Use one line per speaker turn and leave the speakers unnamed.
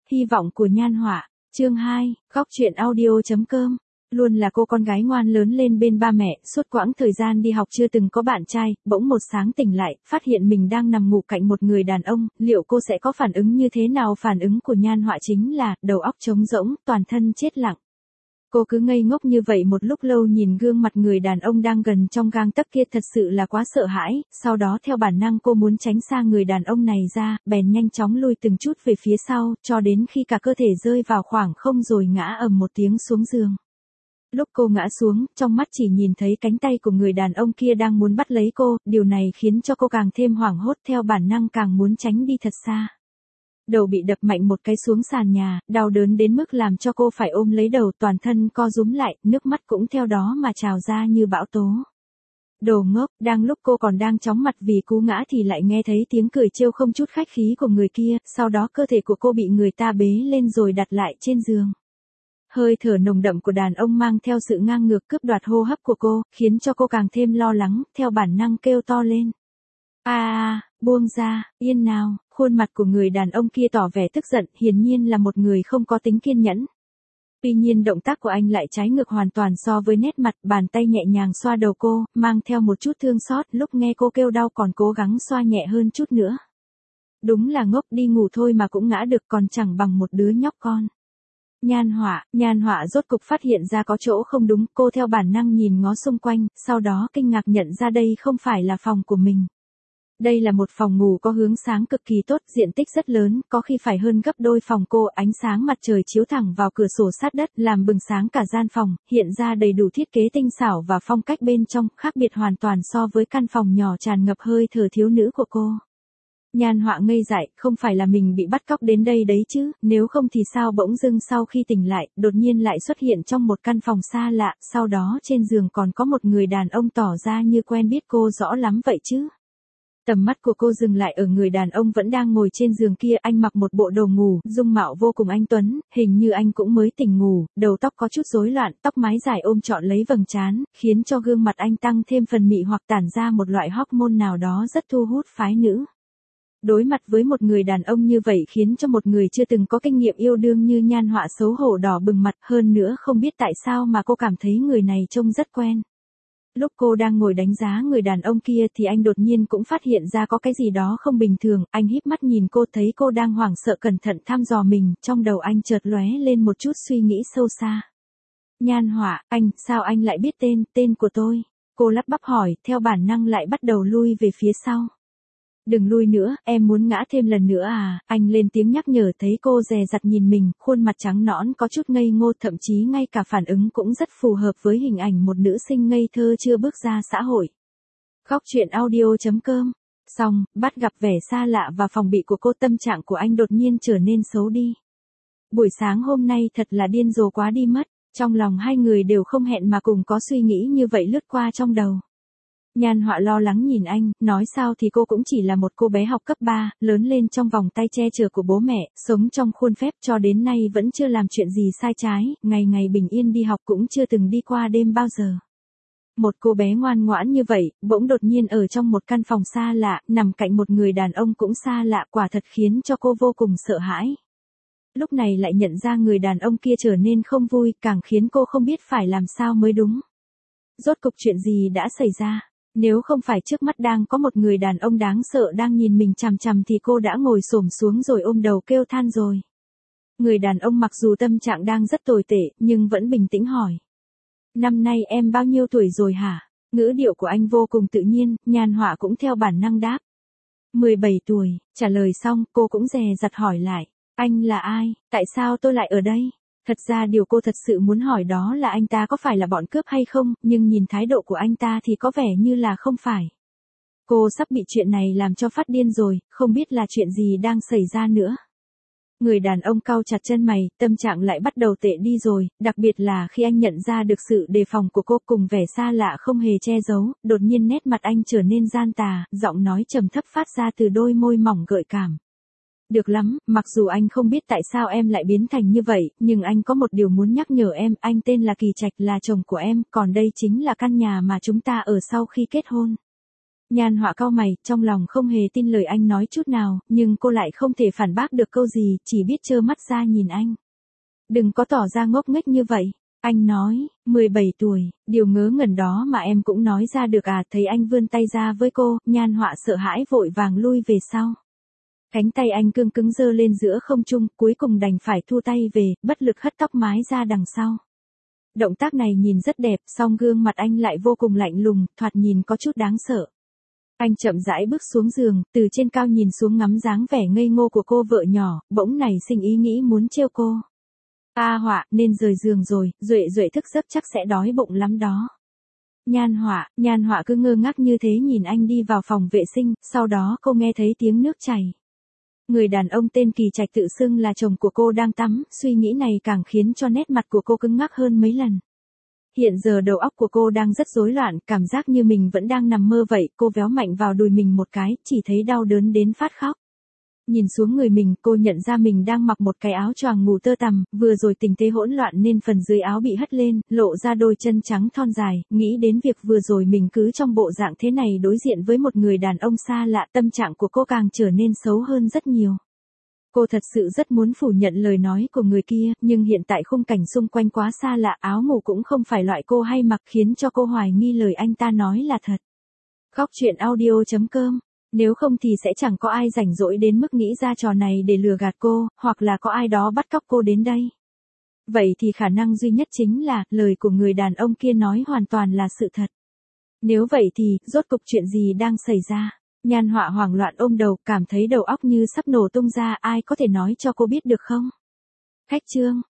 Hy vọng của Nhan Họa, chương 2, góc truyện audio.com. Luôn là cô con gái ngoan lớn lên bên ba mẹ, suốt quãng thời gian đi học chưa từng có bạn trai, bỗng một sáng tỉnh lại, phát hiện mình đang nằm ngủ cạnh một người đàn ông, liệu cô sẽ có phản ứng như thế nào? Phản ứng của Nhan Họa chính là, đầu óc trống rỗng, toàn thân chết lặng. Cô cứ ngây ngốc như vậy một lúc lâu nhìn gương mặt người đàn ông đang gần trong gang tấc kia, thật sự là quá sợ hãi, sau đó theo bản năng cô muốn tránh xa người đàn ông này ra, bèn nhanh chóng lùi từng chút về phía sau, cho đến khi cả cơ thể rơi vào khoảng không rồi ngã ầm một tiếng xuống giường. Lúc cô ngã xuống, trong mắt chỉ nhìn thấy cánh tay của người đàn ông kia đang muốn bắt lấy cô, điều này khiến cho cô càng thêm hoảng hốt, theo bản năng càng muốn tránh đi thật xa. Đầu bị đập mạnh một cái xuống sàn nhà, đau đớn đến mức làm cho cô phải ôm lấy đầu, toàn thân co rúm lại, nước mắt cũng theo đó mà trào ra như bão tố. Đồ ngốc, đang lúc cô còn đang chóng mặt vì cú ngã thì lại nghe thấy tiếng cười trêu không chút khách khí của người kia, sau đó cơ thể của cô bị người ta bế lên rồi đặt lại trên giường. Hơi thở nồng đậm của đàn ông mang theo sự ngang ngược cướp đoạt hô hấp của cô, khiến cho cô càng thêm lo lắng, theo bản năng kêu to lên. Buông ra, yên nào, khuôn mặt của người đàn ông kia tỏ vẻ tức giận, hiển nhiên là một người không có tính kiên nhẫn. Tuy nhiên động tác của anh lại trái ngược hoàn toàn so với nét mặt, bàn tay nhẹ nhàng xoa đầu cô, mang theo một chút thương xót, lúc nghe cô kêu đau còn cố gắng xoa nhẹ hơn chút nữa. Đúng là ngốc, đi ngủ thôi mà cũng ngã được, còn chẳng bằng một đứa nhóc con. Nhan Họa rốt cục phát hiện ra có chỗ không đúng, cô theo bản năng nhìn ngó xung quanh, sau đó kinh ngạc nhận ra đây không phải là phòng của mình. Đây là một phòng ngủ có hướng sáng cực kỳ tốt, diện tích rất lớn, có khi phải hơn gấp đôi phòng cô, ánh sáng mặt trời chiếu thẳng vào cửa sổ sát đất, làm bừng sáng cả gian phòng, hiện ra đầy đủ thiết kế tinh xảo và phong cách bên trong, khác biệt hoàn toàn so với căn phòng nhỏ tràn ngập hơi thở thiếu nữ của cô. Nhan Họa ngây dại, không phải là mình bị bắt cóc đến đây đấy chứ, nếu không thì sao bỗng dưng sau khi tỉnh lại, đột nhiên lại xuất hiện trong một căn phòng xa lạ, sau đó trên giường còn có một người đàn ông tỏ ra như quen biết cô rõ lắm vậy chứ. Tầm mắt của cô dừng lại ở người đàn ông vẫn đang ngồi trên giường kia, anh mặc một bộ đồ ngủ, dung mạo vô cùng anh tuấn, hình như anh cũng mới tỉnh ngủ, đầu tóc có chút rối loạn, tóc mái dài ôm trọn lấy vầng trán, khiến cho gương mặt anh tăng thêm phần mị hoặc tản ra một loại hormone nào đó rất thu hút phái nữ. Đối mặt với một người đàn ông như vậy khiến cho một người chưa từng có kinh nghiệm yêu đương như Nhan Họa xấu hổ đỏ bừng mặt, hơn nữa không biết tại sao mà cô cảm thấy người này trông rất quen. Lúc cô đang ngồi đánh giá người đàn ông kia thì anh đột nhiên cũng phát hiện ra có cái gì đó không bình thường, anh híp mắt nhìn cô, thấy cô đang hoảng sợ cẩn thận thăm dò mình, trong đầu anh chợt lóe lên một chút suy nghĩ sâu xa. Nhan Họa, sao anh lại biết tên của tôi? Cô lắp bắp hỏi, theo bản năng lại bắt đầu lui về phía sau. Đừng lui nữa, em muốn ngã thêm lần nữa à, anh lên tiếng nhắc nhở, thấy cô dè dặt nhìn mình, khuôn mặt trắng nõn có chút ngây ngô, thậm chí ngay cả phản ứng cũng rất phù hợp với hình ảnh một nữ sinh ngây thơ chưa bước ra xã hội. Góc truyện audio.com. Xong, bắt gặp vẻ xa lạ và phòng bị của cô, tâm trạng của anh đột nhiên trở nên xấu đi. Buổi sáng hôm nay thật là điên rồ quá đi mất, trong lòng hai người đều không hẹn mà cùng có suy nghĩ như vậy lướt qua trong đầu. Nhan Họa lo lắng nhìn anh, nói sao thì cô cũng chỉ là một cô bé học cấp 3, lớn lên trong vòng tay che chở của bố mẹ, sống trong khuôn phép cho đến nay vẫn chưa làm chuyện gì sai trái, ngày ngày bình yên đi học cũng chưa từng đi qua đêm bao giờ. Một cô bé ngoan ngoãn như vậy, bỗng đột nhiên ở trong một căn phòng xa lạ, nằm cạnh một người đàn ông cũng xa lạ, quả thật khiến cho cô vô cùng sợ hãi. Lúc này lại nhận ra người đàn ông kia trở nên không vui, càng khiến cô không biết phải làm sao mới đúng. Rốt cục chuyện gì đã xảy ra? Nếu không phải trước mắt đang có một người đàn ông đáng sợ đang nhìn mình chằm chằm thì cô đã ngồi xổm xuống rồi ôm đầu kêu than rồi. Người đàn ông mặc dù tâm trạng đang rất tồi tệ, nhưng vẫn bình tĩnh hỏi. Năm nay em bao nhiêu tuổi rồi hả? Ngữ điệu của anh vô cùng tự nhiên, Nhan Họa cũng theo bản năng đáp. 17 tuổi, trả lời xong, cô cũng dè dặt hỏi lại. Anh là ai? Tại sao tôi lại ở đây? Thật ra điều cô thật sự muốn hỏi đó là anh ta có phải là bọn cướp hay không, nhưng nhìn thái độ của anh ta thì có vẻ như là không phải. Cô sắp bị chuyện này làm cho phát điên rồi, không biết là chuyện gì đang xảy ra nữa. Người đàn ông cau chặt chân mày, tâm trạng lại bắt đầu tệ đi rồi, đặc biệt là khi anh nhận ra được sự đề phòng của cô cùng vẻ xa lạ không hề che giấu, đột nhiên nét mặt anh trở nên gian tà, giọng nói trầm thấp phát ra từ đôi môi mỏng gợi cảm. Được lắm, mặc dù anh không biết tại sao em lại biến thành như vậy, nhưng anh có một điều muốn nhắc nhở em, anh tên là Kỳ Trạch, là chồng của em, còn đây chính là căn nhà mà chúng ta ở sau khi kết hôn. Nhan Họa cau mày, trong lòng không hề tin lời anh nói chút nào, nhưng cô lại không thể phản bác được câu gì, chỉ biết trơ mắt ra nhìn anh. Đừng có tỏ ra ngốc nghếch như vậy. Anh nói, 17 tuổi, điều ngớ ngẩn đó mà em cũng nói ra được à, thấy anh vươn tay ra với cô, Nhan Họa sợ hãi vội vàng lui về sau. Cánh tay anh cương cứng giơ lên giữa không trung, cuối cùng đành phải thu tay về, bất lực hất tóc mái ra đằng sau. Động tác này nhìn rất đẹp, song gương mặt anh lại vô cùng lạnh lùng, thoạt nhìn có chút đáng sợ. Anh chậm rãi bước xuống giường, từ trên cao nhìn xuống ngắm dáng vẻ ngây ngô của cô vợ nhỏ, bỗng nảy sinh ý nghĩ muốn trêu cô. A Họa, nên rời giường rồi, Duệ Duệ thức giấc chắc sẽ đói bụng lắm đó. Nhan Họa cứ ngơ ngác như thế nhìn anh đi vào phòng vệ sinh, sau đó cô nghe thấy tiếng nước chảy. Người đàn ông tên Kỳ Trạch tự xưng là chồng của cô đang tắm, suy nghĩ này càng khiến cho nét mặt của cô cứng ngắc hơn mấy lần. Hiện giờ đầu óc của cô đang rất rối loạn, cảm giác như mình vẫn đang nằm mơ vậy, cô véo mạnh vào đùi mình một cái, chỉ thấy đau đớn đến phát khóc. Nhìn xuống người mình, cô nhận ra mình đang mặc một cái áo choàng ngủ tơ tằm, vừa rồi tình thế hỗn loạn nên phần dưới áo bị hất lên, lộ ra đôi chân trắng thon dài, nghĩ đến việc vừa rồi mình cứ trong bộ dạng thế này đối diện với một người đàn ông xa lạ, tâm trạng của cô càng trở nên xấu hơn rất nhiều. Cô thật sự rất muốn phủ nhận lời nói của người kia, nhưng hiện tại khung cảnh xung quanh quá xa lạ, áo ngủ cũng không phải loại cô hay mặc khiến cho cô hoài nghi lời anh ta nói là thật. Góc truyện audio.com. Nếu không thì sẽ chẳng có ai rảnh rỗi đến mức nghĩ ra trò này để lừa gạt cô, hoặc là có ai đó bắt cóc cô đến đây. Vậy thì khả năng duy nhất chính là, lời của người đàn ông kia nói hoàn toàn là sự thật. Nếu vậy thì, rốt cục chuyện gì đang xảy ra? Nhan Họa hoảng loạn ôm đầu, cảm thấy đầu óc như sắp nổ tung ra, ai có thể nói cho cô biết được không? Khách chương.